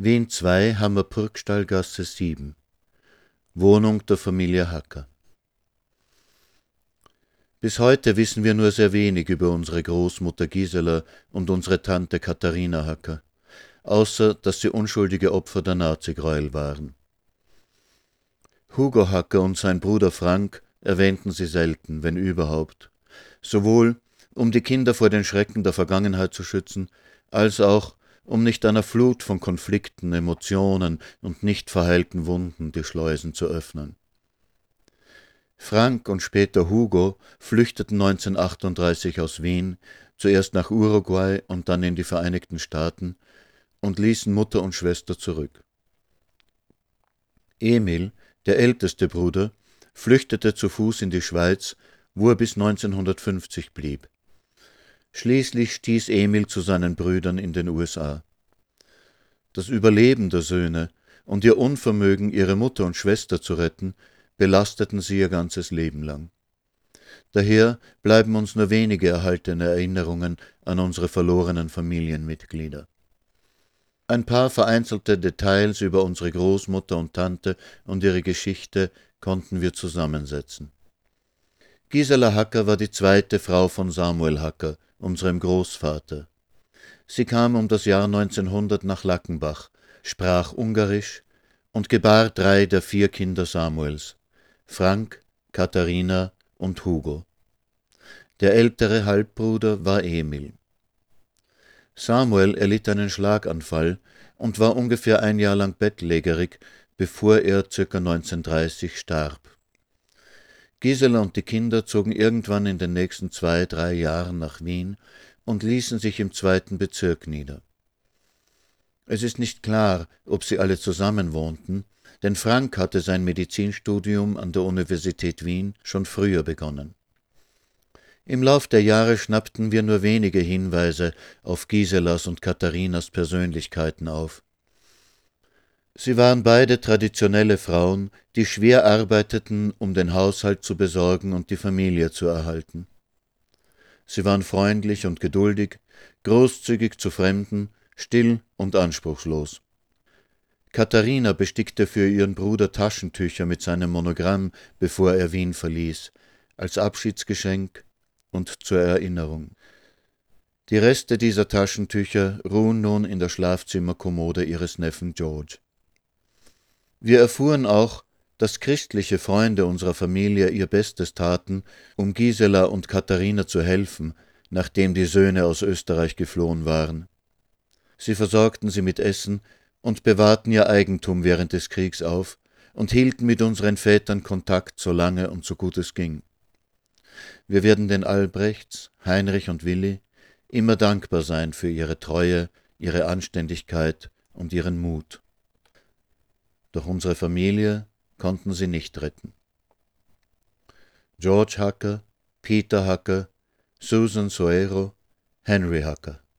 Wien 2, Hammerpurgstallgasse 7. Wohnung der Familie Hacker. Bis heute wissen wir nur sehr wenig über unsere Großmutter Gisela und unsere Tante Katharina Hacker, außer dass sie unschuldige Opfer der Nazigräuel waren. Hugo Hacker und sein Bruder Frank erwähnten sie selten, wenn überhaupt, sowohl um die Kinder vor den Schrecken der Vergangenheit zu schützen, als auch um nicht einer Flut von Konflikten, Emotionen und nicht verheilten Wunden die Schleusen zu öffnen. Frank und später Hugo flüchteten 1938 aus Wien, zuerst nach Uruguay und dann in die Vereinigten Staaten, und ließen Mutter und Schwester zurück. Emil, der älteste Bruder, flüchtete zu Fuß in die Schweiz, wo er bis 1950 blieb. Schließlich stieß Emil zu seinen Brüdern in den USA. Das Überleben der Söhne und ihr Unvermögen, ihre Mutter und Schwester zu retten, belasteten sie ihr ganzes Leben lang. Daher bleiben uns nur wenige erhaltene Erinnerungen an unsere verlorenen Familienmitglieder. Ein paar vereinzelte Details über unsere Großmutter und Tante und ihre Geschichte konnten wir zusammensetzen. Gisela Hacker war die zweite Frau von Samuel Hacker, unserem Großvater. Sie kam um das Jahr 1900 nach Lackenbach, sprach Ungarisch und gebar 3 der 4 Kinder Samuels: Frank, Katharina und Hugo. Der ältere Halbbruder war Emil. Samuel erlitt einen Schlaganfall und war ungefähr ein Jahr lang bettlägerig, bevor er ca. 1930 starb. Gisela und die Kinder zogen irgendwann in den nächsten 2-3 Jahren nach Wien und ließen sich im 2. Bezirk nieder. Es ist nicht klar, ob sie alle zusammen wohnten, denn Frank hatte sein Medizinstudium an der Universität Wien schon früher begonnen. Im Lauf der Jahre schnappten wir nur wenige Hinweise auf Giselas und Katharinas Persönlichkeiten auf. Sie waren beide traditionelle Frauen, die schwer arbeiteten, um den Haushalt zu besorgen und die Familie zu erhalten. Sie waren freundlich und geduldig, großzügig zu Fremden, still und anspruchslos. Katharina bestickte für ihren Bruder Taschentücher mit seinem Monogramm, bevor er Wien verließ, als Abschiedsgeschenk und zur Erinnerung. Die Reste dieser Taschentücher ruhen nun in der Schlafzimmerkommode ihres Neffen George. Wir erfuhren auch, dass christliche Freunde unserer Familie ihr Bestes taten, um Gisela und Katharina zu helfen, nachdem die Söhne aus Österreich geflohen waren. Sie versorgten sie mit Essen und bewahrten ihr Eigentum während des Kriegs auf und hielten mit unseren Vätern Kontakt, so lange und so gut es ging. Wir werden den Albrechts, Heinrich und Willi immer dankbar sein für ihre Treue, ihre Anständigkeit und ihren Mut. Doch unsere Familie konnten sie nicht retten. George Hacker, Peter Hacker, Susan Soero, Henry Hacker.